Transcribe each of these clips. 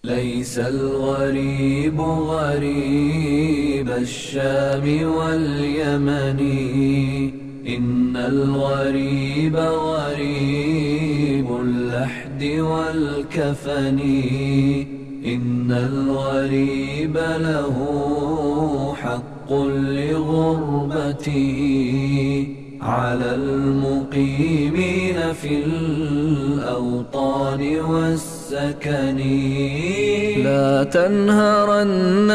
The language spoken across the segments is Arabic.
ليس الغريب غريب الشام واليمن، إن الغريب غريب اللحد والكفن. إن الغريب له حق لغربته على المقيمين في الأوطان والسكن. لا تنهرن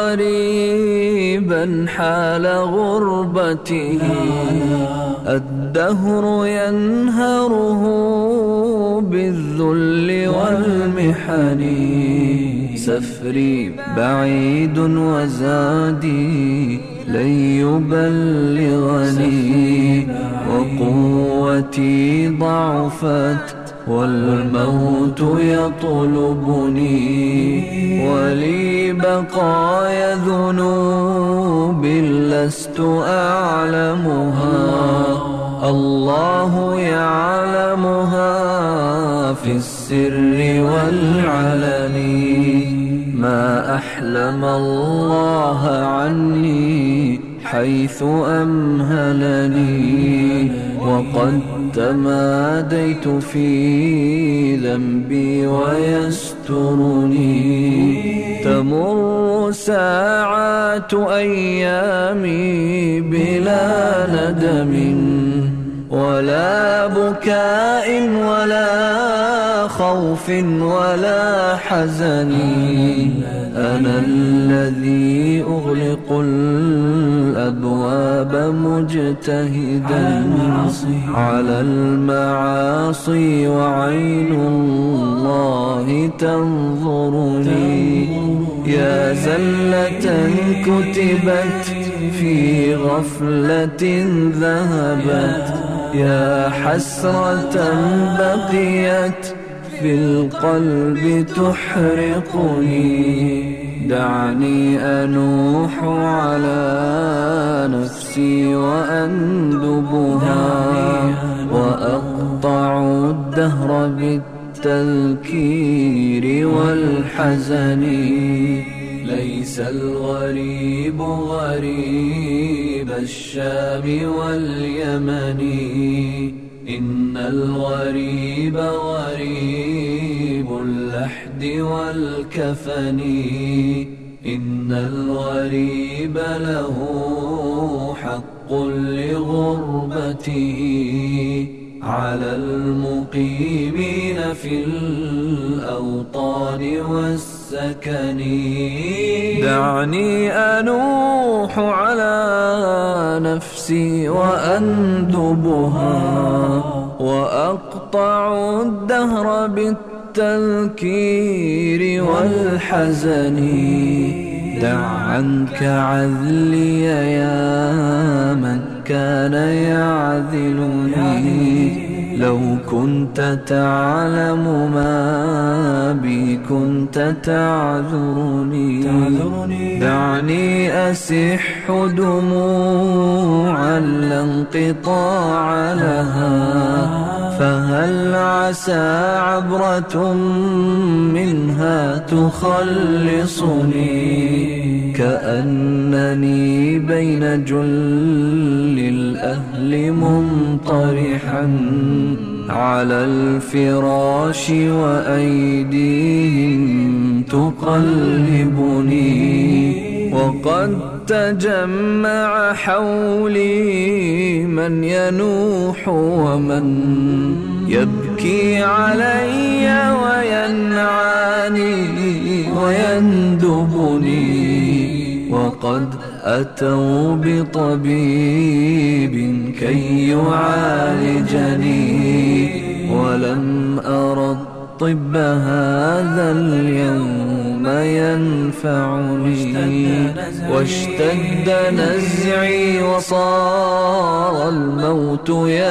غريبا حال غربته، الدهر ينهره بالذل والمحن. سفري بعيد وزادي لن يبلغني، وقوتي ضعفت والموت يطلبني، ولي بقايا ذنوب لست أعلمها، الله يعلمها في السر والعلن. ما أحلم الله عني حيث أمهلني، وقد تماديت في ذنبي ويسترني. تمر ساعات أيامي بلا ندم ولا بكاء ولا خوف ولا حزن. أنا الذي أغلق الأبواب مجتهدا على المعاصي، وعين الله تنظرني. يا زلة كتبت في غفلة ذهبت، يا حسرة بقيت في القلب تحرقني. دعني أنوح على نفسي وأندبها، وأقطع الدهر بالتذكير والحزن. ليس الغريب غريب الشام واليمن، إن الغريب غريب اللحد والكفن. إن الغريب له حق لغربته على المقيمين في الأوطان والسكن. دعني أنوح على نفسي وأندبها، وأقطع الدهر بالتذكير والحزن. دع عنك عذلي يا من كان يعذلني، لو كنت تعلم ما بي كنت تعذرني. دعني أسح دموعا لا انقطاع لها، فهل عسى عبرة منها تخلصني. كأنني بين جل الأهل منطرحا على الفراش، وأيديهم تقلبني. وقد تجمع حولي من ينوح ومن يبكي علي وينعاني ويندبني. وقد أتوا بطبيب كي يعالجني، ولم أرى الطب هذا اليوم ينفعني. واشتد نزعي وصار الموت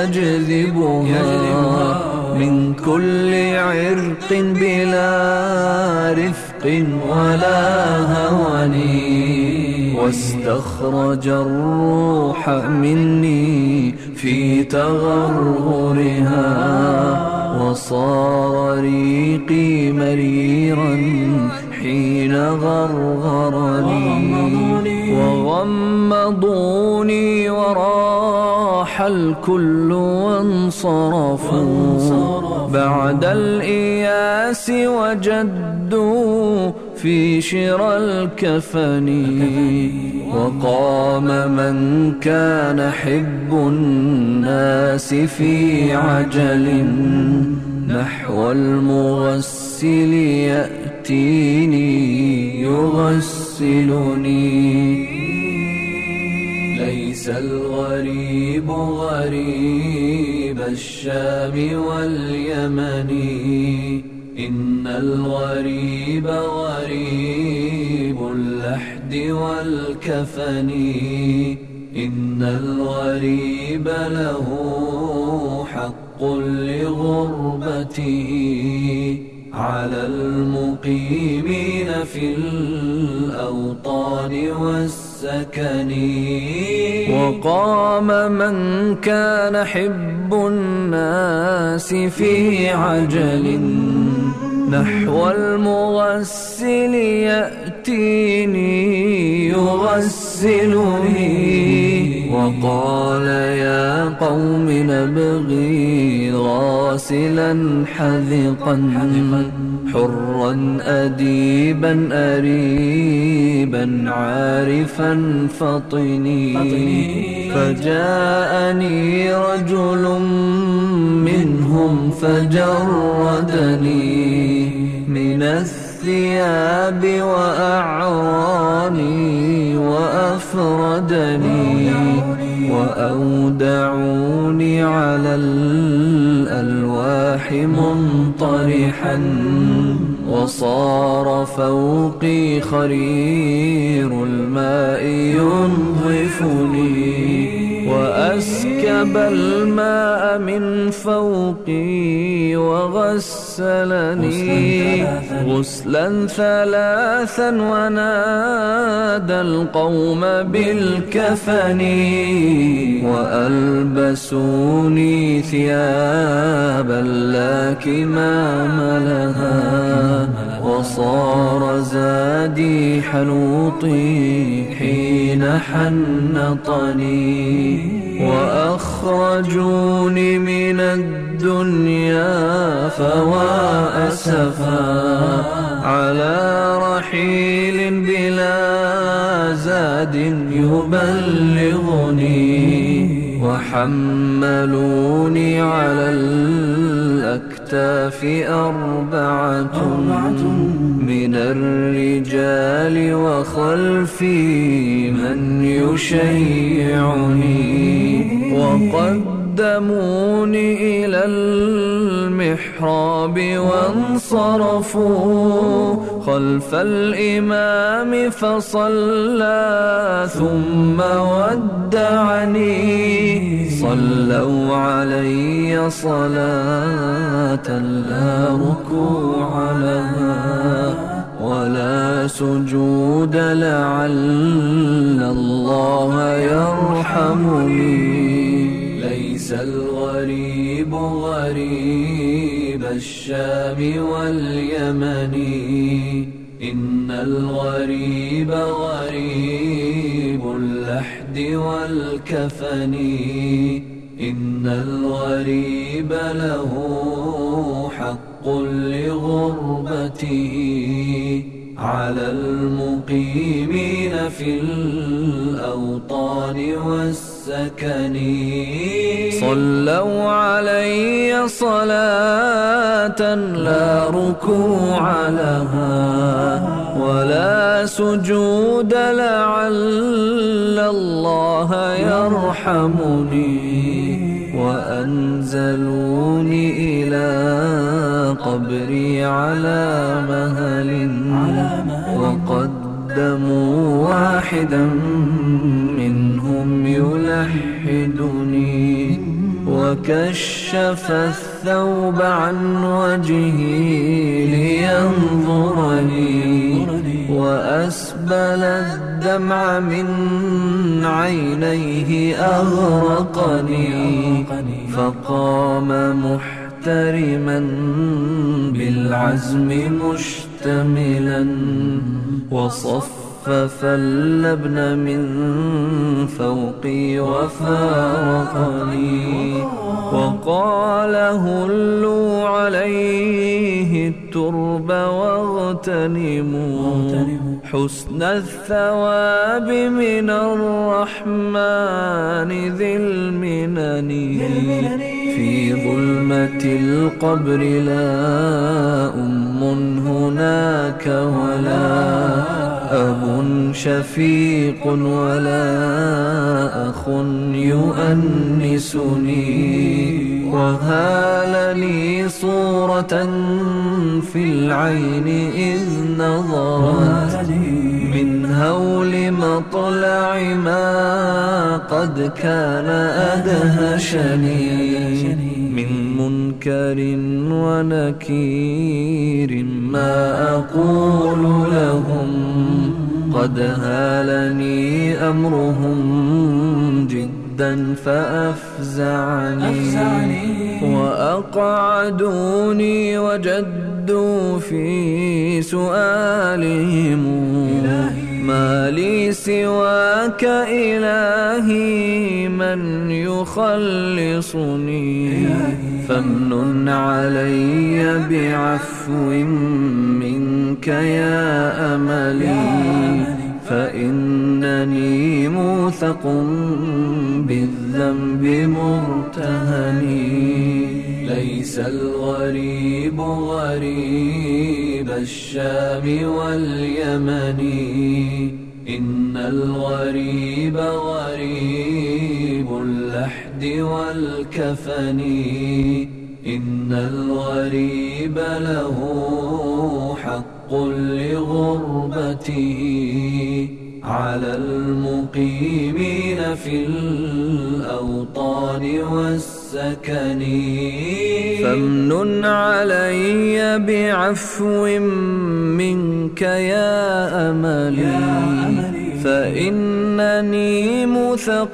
يجذبها من كل عرق بلا رفق ولا هواني. واستخرج الروح مني في تغرغرها، وصار ريقي مريرا حين غرغرني وغمضوني وراح الكل وانصرفوا بعد الإياس وجدوا في شرى الكفن وقام من كان حب الناس في عجل نحو المغسل يأتيني يغسلني ليس الغريب غريب الشام واليمن إن الغريب غريب اللحد والكفن إن الغريب له حق لغربته على المقيمين في الأوطان والسكن وقام من كان حب الناس في عجل نحو المغسل يأتيني يغسلني وقال يا قوم نبغي غاسلا حذقا حرا أديبا أريبا عارفا فطني فجاءني رجل منهم فجردني من الثياب وأعراني وأفردني وأودعوني على الألواح منطرحا وصار فوقي خرير الماء ينظفني وأسكب الماء من فوقي وغسلني غسلا ثلاثا ونادى القوم بالكفن وألبسوني ثيابا لا كمام لها وصار زادي حنوطي حين حنطني وأخرجوني من الدنيا فوا أسفا على رحيل بلا زاد يبلغني وحملوني على الأكتاف أربعة من الرجال وخلفي من يشيعني وقدموني إلى المحراب وانصرفوا خلف الإمام فصلى ثم ودعني صلوا علي صلاة لا ركوع لها ولا سجود لعل الله يرحمني ليس الغريب غريب الشام واليمن إن الغريب غريب اللحد والكفن إن الغريب له حق لغربته على المقيمين في الأوطان والسكن صلوا علي صلاة لا ركوع لها ولا سجود لعل الله يرحمني وأنزلوني إلى قبري على مهل وقدموا واحدا منهم يلحدني وكشف الثوب عن وجهي لينظرني وأسبل الدمع من عينيه أغرقني فقام محترقا محترما بالعزم مشتملا وصفف اللبن من فوقي وفارقني وقال هلوا عليه الترب واغتنموا حسن الثواب من الرحمن ذي المنن في ظلمة القبر لا أم هناك ولا أب شفيق ولا أخ يؤنسني وهال لي صورة في العين إذ نظرت من هول مطلع ما قد كان أدهشني من منكر ونكير ما أقول لهم قد هالني أمرهم جدا فأفزعني وأقعدوني وجدوا في سؤالهم ما لي سواك إلهي من يخلصني فامنن علي بعفو منك يا أملي فإنني موثق بالذنب مرتهني ليس الغريب غريب الشام واليمن إن الغريب غريب اللحد والكفن إن الغريب له حق لغربته على المقيمين في الأوطان والسكن فامنن علي بعفو منك يا أملي فإنني موثق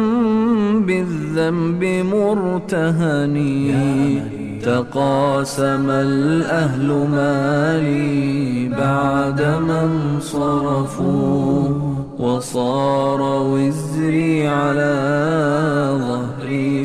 بالذنب مرتهني تقاسم الأهل مالي بعدما انصرفوا وصار وزري على ظهري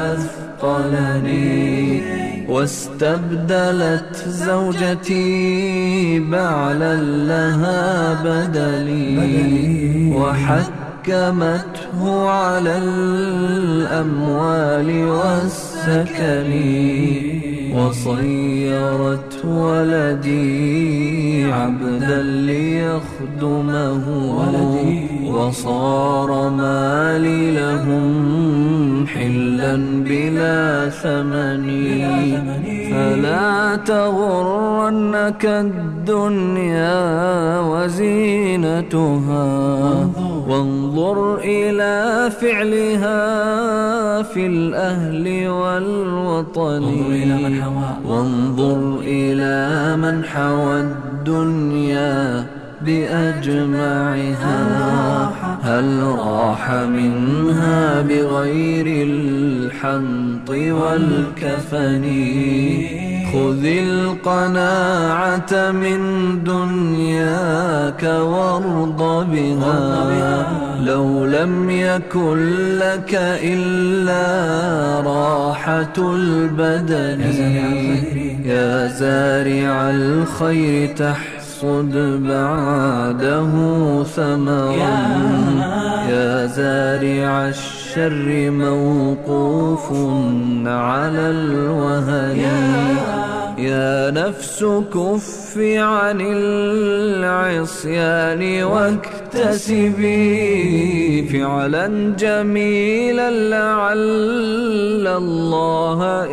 فأثقلني واستبدلت زوجتي بعلا لها بدلي وحكمته على الأموال والسكن وصيرت ولدي عبدا ليخدمه وصار مالي لهم حلا بلا ثمن فلا تغرنك الدنيا وزينتها وانظر إلى فعلها في الأهل والوطن وانظر إلى من حوى الدنيا بأجمعها هل راح منها بغير الحنط والكفن خذ القناعة من دنياك وارض بها لو لم يكن لك إلا راحة البدن يا زارع الخير تحصد بعده ثمرا يا زارع الشر موقوف على الوهن يا نفس كف عن العصيان واكتسبي فعلا جميلا لعل الله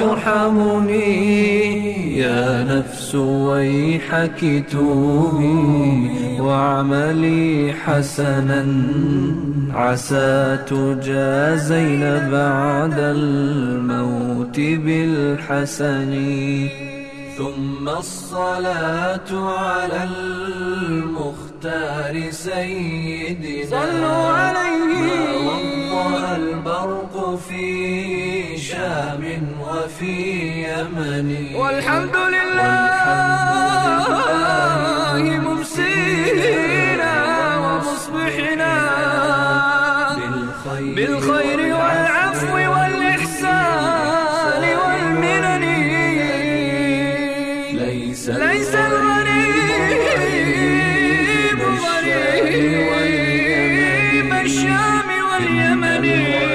يرحمني يا نفس ويحك توبي واعملي حسنا عسى تجازين بعد الموت بالحسن ثم الصلاة على المختار سيدنا صلوا عليه. ما وضأ البرق في شام وفي يمن والحمد لله ممسينا ومصبحنا بالخير والعفو والإحسان والمنن. ليس الغريب غريب الشام واليمن،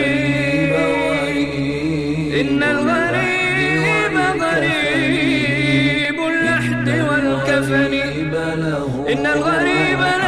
إن الغريب غريب اللحد والكفن، إن الغريب